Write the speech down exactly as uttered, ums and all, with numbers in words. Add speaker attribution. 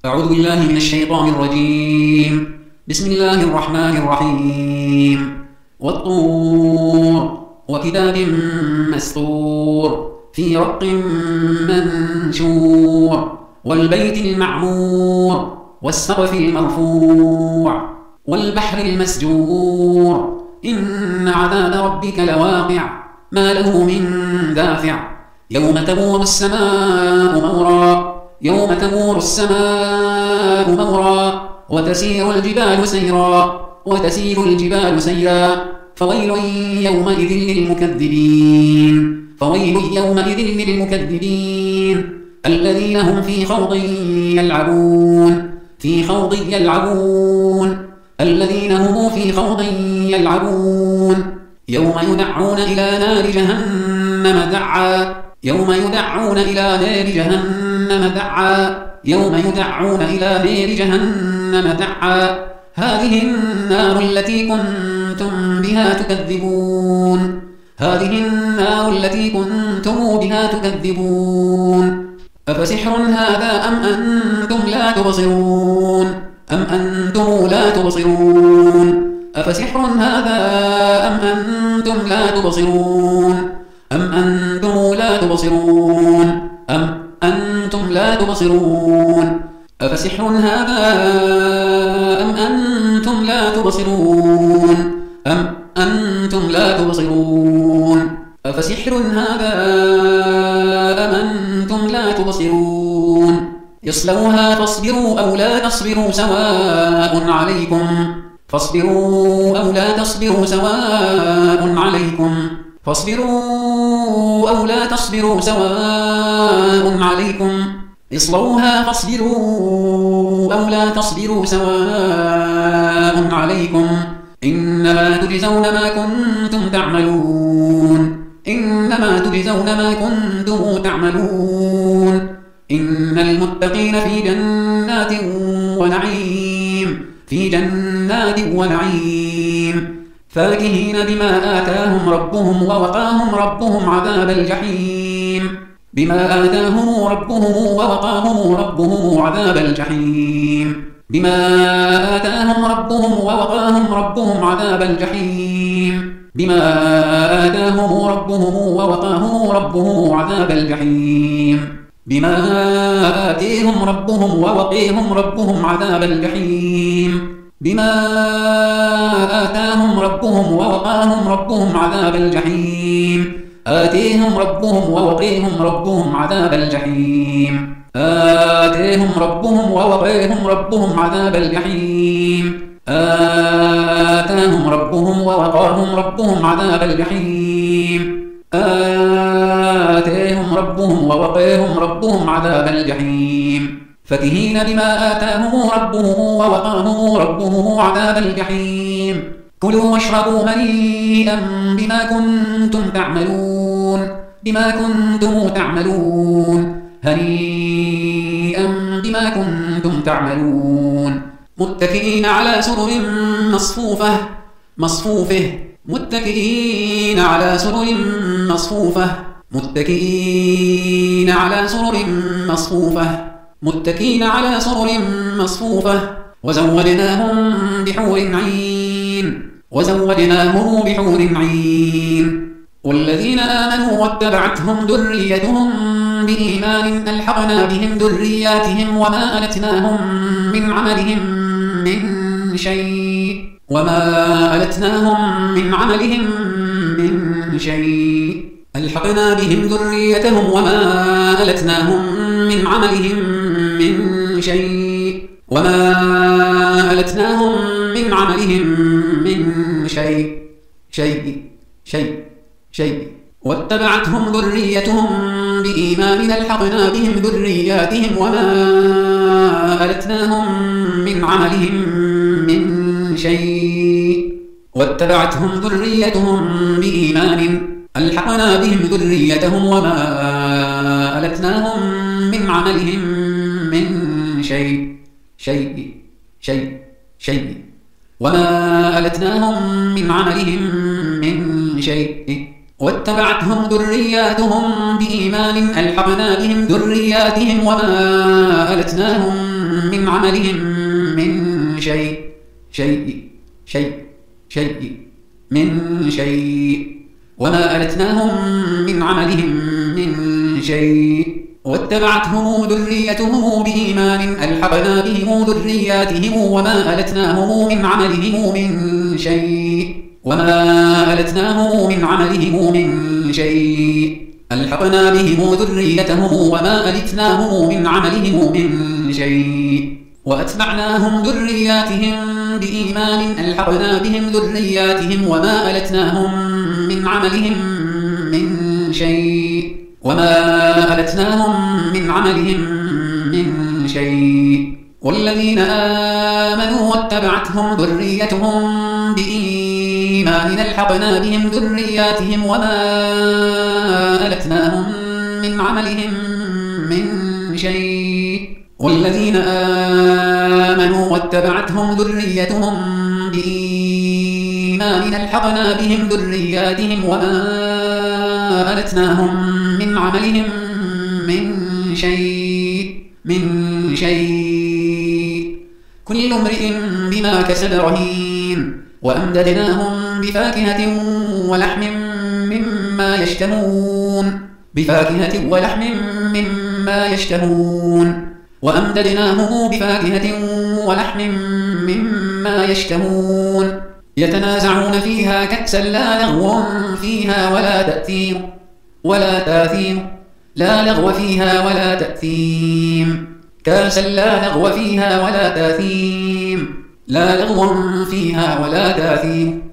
Speaker 1: أعوذ بالله من الشيطان الرجيم. بسم الله الرحمن الرحيم. والطور وكتاب مسطور في رق منشور والبيت المعمور والسقف المرفوع والبحر المسجور إن عذاب ربك لواقع ما له من دافع يوم تمور السماء مورا يوم تمور السماء مورا وتسير الجبال سيرا وتسير الجبال سيرا فويل يومئذ للمكذبين فويل يومئذ للمكذبين الذين هم في خوض يلعبون في خوض يلعبون الذين هم في خوض يلعبون يوم يدعون إلى نار جهنم دعا يوم يدعون إلى نار جهنم دعا يوم يدعون إلى نار جهنم دعا هذه النار التي كنتم بها تكذبون هذه النار التي كنتم بها تكذبون أفسحر هذا أم أنتم لا تبصرون أم أنتم لا تبصرون أفسحر هذا أم أنتم لا تبصرون أم أنتم لا تبصرون أم أنتم لا تبصرون أفسحر هذا أم أنتم لا تبصرون أم أنتم لا تبصرون أفسحر هذا أم أنتم لا تبصرون اصلوها فاصبروا أو لا تصبروا سواء عليكم فاصبروا أو لا تصبروا سواء عليكم فاصبروا أو لا تصبروا سواء عليكم اصلوها فاصبروا أو لا تصبروا سواء عليكم إنما تجزون ما كنتم تعملون إنما تجزون ما كنتم تعملون إن المتقين في جنات ونعيم في جنات ونعيم فاكهين بما آتاهم ربهم ووقاهم ربهم عذاب الجحيم بما آتاهم ربهم ووقاهم ربهم عذاب الجحيم بما آتاهم ربهم ووقاهم ربهم عذاب الجحيم بما آتاهم ربهم ووقاهم ربهم عذاب الجحيم بما آتيهم ربهم ووقيهم ربهم عذاب الجحيم بما آتاهم ربهم ووقاهم ربهم عذاب الجحيم آتيهم ربهم ووقيهم ربهم عذاب الجحيم آتيهم ربهم ووقيهم ربهم عذاب الجحيم آتاهم ربهم ووقاهم ربهم عذاب الجحيم آتيهم ربهم ووقيهم ربهم عذاب الجحيم فاكهين بما آتاهم ربهم ووقاهم ربهم عذاب الجحيم كلوا واشربوا هنيئا بما كنتم تعملون بما كنتم تعملون هنيئا بما كنتم تعملون متكئين على سرر مصفوفة مصفوفة متكئين على سرر مصفوفة متكئين على سرر مصفوفة متكئين على سرر مصفوفة وزودناهم بحور عين وزودناهم بحور عين والذين آمنوا واتبعتهم ذريتهم بإيمان ألحقنا بهم ذرياتهم وما ألتناهم من عملهم من شيء وما ألتناهم من عملهم من شيء ألحقنا بهم ذريتهم وما ألتناهم من عملهم من شيء وما ألتناهم من عملهم من شيء شيء شيء شيء واتبعتهم ذريتهم بإيمان ألحقنا بهم ذرياتهم وما ألتناهم من عملهم من شيء واتبعتهم ذريتهم بإيمان ألحقنا بهم ذريتهم وما ألتناهم من عملهم من شيء شيء شيء شيء وما ألتناهم من عملهم من شيء واتبعتهم ذرياتهم بإيمان ألحقنا بهم ذرياتهم وما ألتناهم من عملهم من شيء شيء شيء شيء من شيء وما ألتناهم من عملهم من شيء واتبعتهم ذريتهم بإيمان ألحقنا بهم ذرياتهم وما ألتناهم من عملهم من شيء وما ألتناهم من عملهم من شيء ألحقنا بهم ذريتهم وما ألتناهم من عملهم من شيء وأتبعناهم ذرياتهم بإيمان ألحقنا بهم ذرياتهم وما ألتناهم من عملهم من شيء وما ألتناهم من عملهم من شيء والذين آمنوا واتبعتهم ذريتهم بإيمان ألحقنا بهم ذرياتهم وما ألتناهم من عملهم من شيء والذين آمنوا واتبعتهم ذريتهم بإيمان ألحقنا بهم ذرياتهم وما ألتناهم من عملهم من شيء من شيء كل امرئ بما كسب رهين وأمددناهم بفاكهة ولحم مما يشتهون بفاكهة ولحم مما يشتهون وأمددناهم بفاكهة ولحم مما يشتهون يتنازعون فيها كأسا لا لغو فيها ولا تأثيم ولا تاثيم لا لغو فيها ولا تأثيم كأسا لا لغو فيها ولا تاثيم لا لغو فيها ولا تاثيم